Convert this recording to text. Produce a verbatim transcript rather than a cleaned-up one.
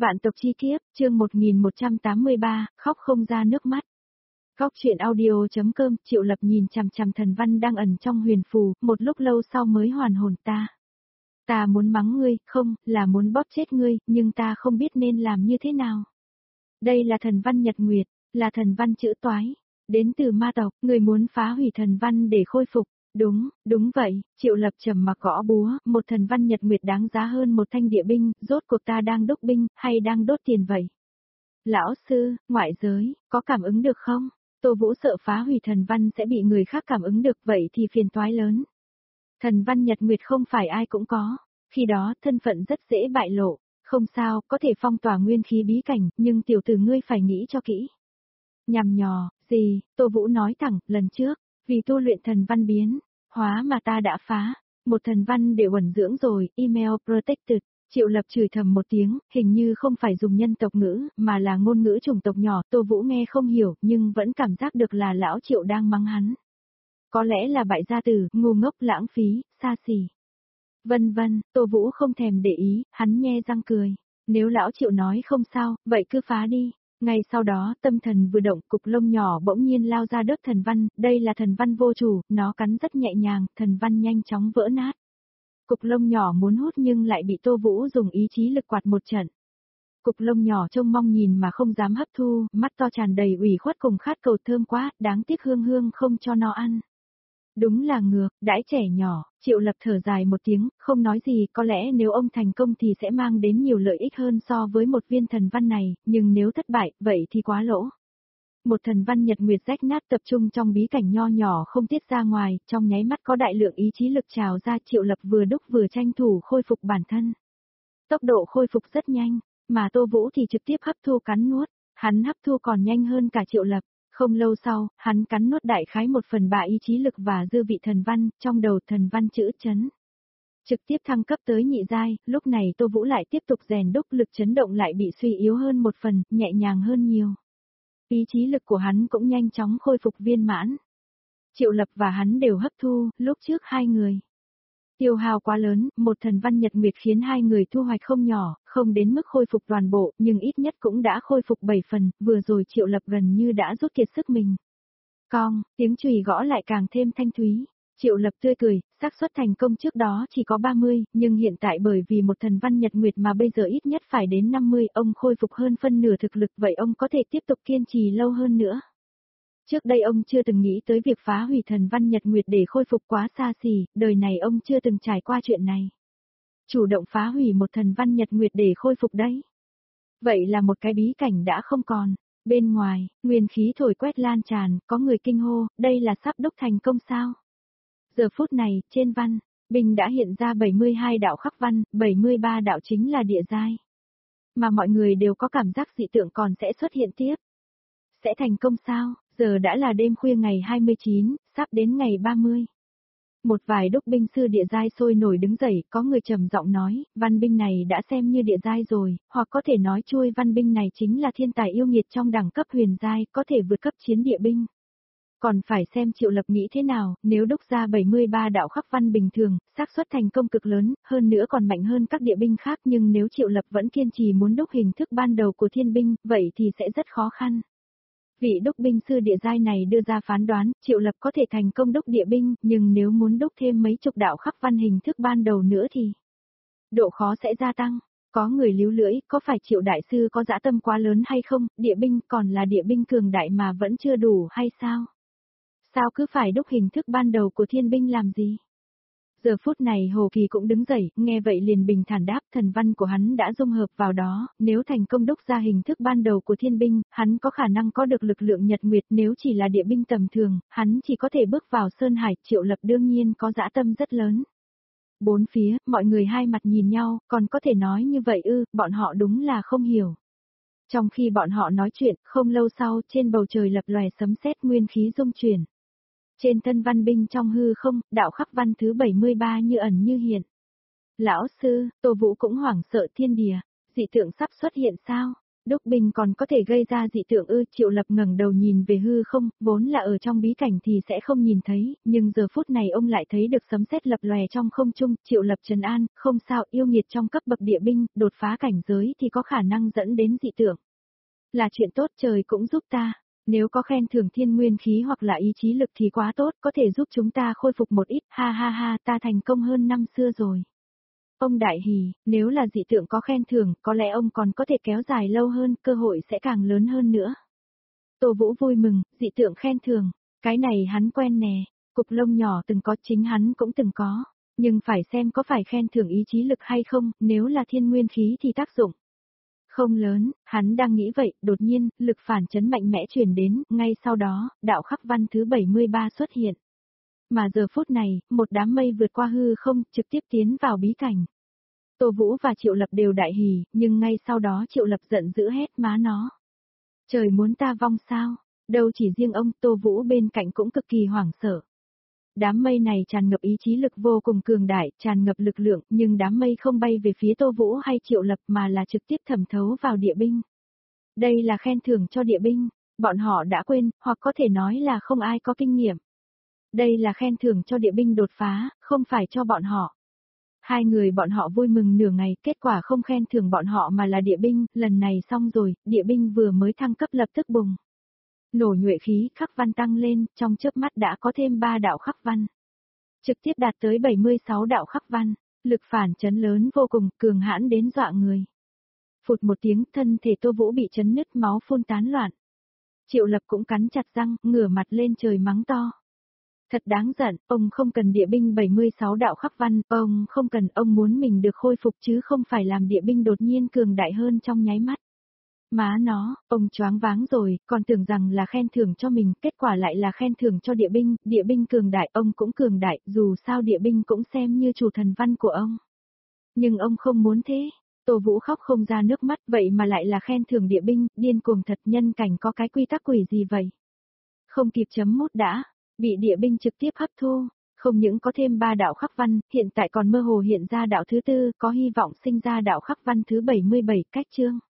Vạn tộc chi kiếp, chương một nghìn một trăm tám mươi ba, khóc không ra nước mắt. Góc truyện audio.com, Triệu Lập nhìn chằm chằm thần văn đang ẩn trong huyền phù, một lúc lâu sau mới hoàn hồn ta. Ta muốn mắng ngươi, không, là muốn bóp chết ngươi, nhưng ta không biết nên làm như thế nào. Đây là thần văn nhật nguyệt, là thần văn chữ toái, đến từ ma tộc, người muốn phá hủy thần văn để khôi phục. Đúng, đúng vậy, Triệu Lập trầm mặc gõ búa, một thần văn nhật nguyệt đáng giá hơn một thanh địa binh, rốt cuộc ta đang đúc binh, hay đang đốt tiền vậy? Lão sư, ngoại giới, có cảm ứng được không? Tô Vũ sợ phá hủy thần văn sẽ bị người khác cảm ứng được, vậy thì phiền toái lớn. Thần văn nhật nguyệt không phải ai cũng có, khi đó thân phận rất dễ bại lộ, không sao, có thể phong tỏa nguyên khí bí cảnh, nhưng tiểu tử ngươi phải nghĩ cho kỹ. Nhằm nhò, gì, Tô Vũ nói thẳng, lần trước, vì tu luyện thần văn biến, hóa mà ta đã phá, một thần văn để uẩn dưỡng rồi, email protected. Triệu Lập chửi thầm một tiếng, hình như không phải dùng nhân tộc ngữ, mà là ngôn ngữ chủng tộc nhỏ, Tô Vũ nghe không hiểu, nhưng vẫn cảm giác được là lão Triệu đang mắng hắn. Có lẽ là bại gia tử, ngu ngốc, lãng phí, xa xỉ. Vân vân, Tô Vũ không thèm để ý, hắn nhe răng cười. Nếu lão Triệu nói không sao, vậy cứ phá đi. Ngay sau đó, tâm thần vừa động, cục lông nhỏ bỗng nhiên lao ra đớp thần văn, đây là thần văn vô chủ, nó cắn rất nhẹ nhàng, thần văn nhanh chóng vỡ nát. Cục lông nhỏ muốn hút nhưng lại bị Tô Vũ dùng ý chí lực quạt một trận. Cục lông nhỏ trông mong nhìn mà không dám hấp thu, mắt to tràn đầy ủy khuất cùng khát cầu thơm quá, đáng tiếc Hương Hương không cho nó ăn. Đúng là ngược, đãi trẻ nhỏ, Triệu Lập thở dài một tiếng, không nói gì, có lẽ nếu ông thành công thì sẽ mang đến nhiều lợi ích hơn so với một viên thần văn này, nhưng nếu thất bại, vậy thì quá lỗ. Một thần văn nhật nguyệt rách nát tập trung trong bí cảnh nho nhỏ không tiết ra ngoài, trong nháy mắt có đại lượng ý chí lực trào ra, Triệu Lập vừa đúc vừa tranh thủ khôi phục bản thân. Tốc độ khôi phục rất nhanh, mà Tô Vũ thì trực tiếp hấp thu cắn nuốt, hắn hấp thu còn nhanh hơn cả Triệu Lập. Không lâu sau, hắn cắn nuốt đại khái một phần ba ý chí lực và dư vị thần văn, trong đầu thần văn chữ chấn. Trực tiếp thăng cấp tới nhị giai, lúc này Tô Vũ lại tiếp tục rèn đúc, lực chấn động lại bị suy yếu hơn một phần, nhẹ nhàng hơn nhiều. Ý chí lực của hắn cũng nhanh chóng khôi phục viên mãn. Triệu Lập và hắn đều hấp thu, lúc trước hai người. Tiêu hao quá lớn, một thần văn nhật nguyệt khiến hai người thu hoạch không nhỏ, không đến mức khôi phục toàn bộ, nhưng ít nhất cũng đã khôi phục bảy phần, vừa rồi Triệu Lập gần như đã rút kiệt sức mình. Cong, tiếng chùy gõ lại càng thêm thanh thúy. Triệu Lập tươi cười, xác suất thành công trước đó chỉ có ba mươi, nhưng hiện tại bởi vì một thần văn nhật nguyệt mà bây giờ ít nhất phải đến năm mươi, ông khôi phục hơn phân nửa thực lực, vậy ông có thể tiếp tục kiên trì lâu hơn nữa. Trước đây ông chưa từng nghĩ tới việc phá hủy thần văn nhật nguyệt để khôi phục, quá xa xỉ, đời này ông chưa từng trải qua chuyện này. Chủ động phá hủy một thần văn nhật nguyệt để khôi phục đấy. Vậy là một cái bí cảnh đã không còn. Bên ngoài, nguyên khí thổi quét lan tràn, có người kinh hô, đây là sắp đúc thành công sao? Giờ phút này, trên văn, binh đã hiện ra bảy mươi hai đạo khắc văn, bảy mươi ba đạo chính là địa giai. Mà mọi người đều có cảm giác dị tượng còn sẽ xuất hiện tiếp. Sẽ thành công sao? Giờ đã là đêm khuya ngày hai mươi chín, sắp đến ngày ba mươi. Một vài đúc binh sư địa giai sôi nổi đứng dậy, có người trầm giọng nói, văn binh này đã xem như địa giai rồi, hoặc có thể nói chui văn binh này chính là thiên tài yêu nghiệt trong đẳng cấp huyền giai, có thể vượt cấp chiến địa binh. Còn phải xem Triệu Lập nghĩ thế nào, nếu đúc ra bảy mươi ba đạo khắc văn bình thường, xác suất thành công cực lớn, hơn nữa còn mạnh hơn các địa binh khác, nhưng nếu Triệu Lập vẫn kiên trì muốn đúc hình thức ban đầu của thiên binh, vậy thì sẽ rất khó khăn. Vị đúc binh sư địa giai này đưa ra phán đoán, Triệu Lập có thể thành công đúc địa binh, nhưng nếu muốn đúc thêm mấy chục đạo khắc văn hình thức ban đầu nữa thì độ khó sẽ gia tăng. Có người líu lưỡi, có phải Triệu đại sư có dã tâm quá lớn hay không, địa binh còn là địa binh cường đại mà vẫn chưa đủ hay sao? Sao cứ phải đúc hình thức ban đầu của thiên binh làm gì? Giờ phút này Hồ Kỳ cũng đứng dậy, nghe vậy liền bình thản đáp, thần văn của hắn đã dung hợp vào đó, nếu thành công đúc ra hình thức ban đầu của thiên binh, hắn có khả năng có được lực lượng nhật nguyệt, nếu chỉ là địa binh tầm thường, hắn chỉ có thể bước vào Sơn Hải. Triệu Lập đương nhiên có dã tâm rất lớn. Bốn phía, mọi người hai mặt nhìn nhau, còn có thể nói như vậy ư, bọn họ đúng là không hiểu. Trong khi bọn họ nói chuyện, không lâu sau, trên bầu trời lập lòe sấm sét, nguyên khí rung chuyển. Trên thân văn binh trong hư không, đạo khắc văn thứ bảy mươi ba như ẩn như hiện. Lão sư, Tô Vũ cũng hoảng sợ, thiên địa, dị tượng sắp xuất hiện sao? Đúc binh còn có thể gây ra dị tượng ư? Triệu Lập ngẩng đầu nhìn về hư không, vốn là ở trong bí cảnh thì sẽ không nhìn thấy, nhưng giờ phút này ông lại thấy được sấm sét lập lòe trong không trung. Triệu Lập trấn an, không sao, yêu nghiệt trong cấp bậc địa binh, đột phá cảnh giới thì có khả năng dẫn đến dị tượng. Là chuyện tốt, trời cũng giúp ta. Nếu có khen thưởng thiên nguyên khí hoặc là ý chí lực thì quá tốt, có thể giúp chúng ta khôi phục một ít, ha ha ha, ta thành công hơn năm xưa rồi. Ông đại hỉ, nếu là dị tượng có khen thưởng, có lẽ ông còn có thể kéo dài lâu hơn, cơ hội sẽ càng lớn hơn nữa. Tô Vũ vui mừng, dị tượng khen thưởng, cái này hắn quen nè, cục lông nhỏ từng có, chính hắn cũng từng có, nhưng phải xem có phải khen thưởng ý chí lực hay không, nếu là thiên nguyên khí thì tác dụng không lớn, hắn đang nghĩ vậy, đột nhiên, lực phản chấn mạnh mẽ truyền đến, ngay sau đó, đạo khắc văn thứ bảy mươi ba xuất hiện. Mà giờ phút này, một đám mây vượt qua hư không, trực tiếp tiến vào bí cảnh. Tô Vũ và Triệu Lập đều đại hỉ, nhưng ngay sau đó Triệu Lập giận dữ hét má nó. Trời muốn ta vong sao? Đâu chỉ riêng ông, Tô Vũ bên cạnh cũng cực kỳ hoảng sợ. Đám mây này tràn ngập ý chí lực vô cùng cường đại, tràn ngập lực lượng, nhưng đám mây không bay về phía Tô Vũ hay Triệu Lập mà là trực tiếp thẩm thấu vào địa binh. Đây là khen thưởng cho địa binh, bọn họ đã quên, hoặc có thể nói là không ai có kinh nghiệm. Đây là khen thưởng cho địa binh đột phá, không phải cho bọn họ. Hai người bọn họ vui mừng nửa ngày, kết quả không khen thưởng bọn họ mà là địa binh, lần này xong rồi, địa binh vừa mới thăng cấp lập tức bùng. Nổ nhuệ khí, khắc văn tăng lên, trong chớp mắt đã có thêm ba đạo khắc văn. Trực tiếp đạt tới bảy mươi sáu đạo khắc văn, lực phản chấn lớn vô cùng, cường hãn đến dọa người. Phụt một tiếng, thân thể Tô Vũ bị chấn nứt, máu phun tán loạn. Triệu Lập cũng cắn chặt răng, ngửa mặt lên trời mắng to. Thật đáng giận, ông không cần địa binh bảy mươi sáu đạo khắc văn, ông không cần, ông muốn mình được khôi phục chứ không phải làm địa binh đột nhiên cường đại hơn trong nháy mắt. Má nó, ông choáng váng rồi, còn tưởng rằng là khen thưởng cho mình, kết quả lại là khen thưởng cho địa binh, địa binh cường đại, ông cũng cường đại, dù sao địa binh cũng xem như chủ thần văn của ông. Nhưng ông không muốn thế. Tô Vũ khóc không ra nước mắt, vậy mà lại là khen thưởng địa binh, điên cuồng thật, nhân cảnh có cái quy tắc quỷ gì vậy? Không kịp chấm mút đã, bị địa binh trực tiếp hấp thu, không những có thêm ba đạo khắc văn, hiện tại còn mơ hồ hiện ra đạo thứ tư, có hy vọng sinh ra đạo khắc văn thứ bảy mươi bảy, cách chương.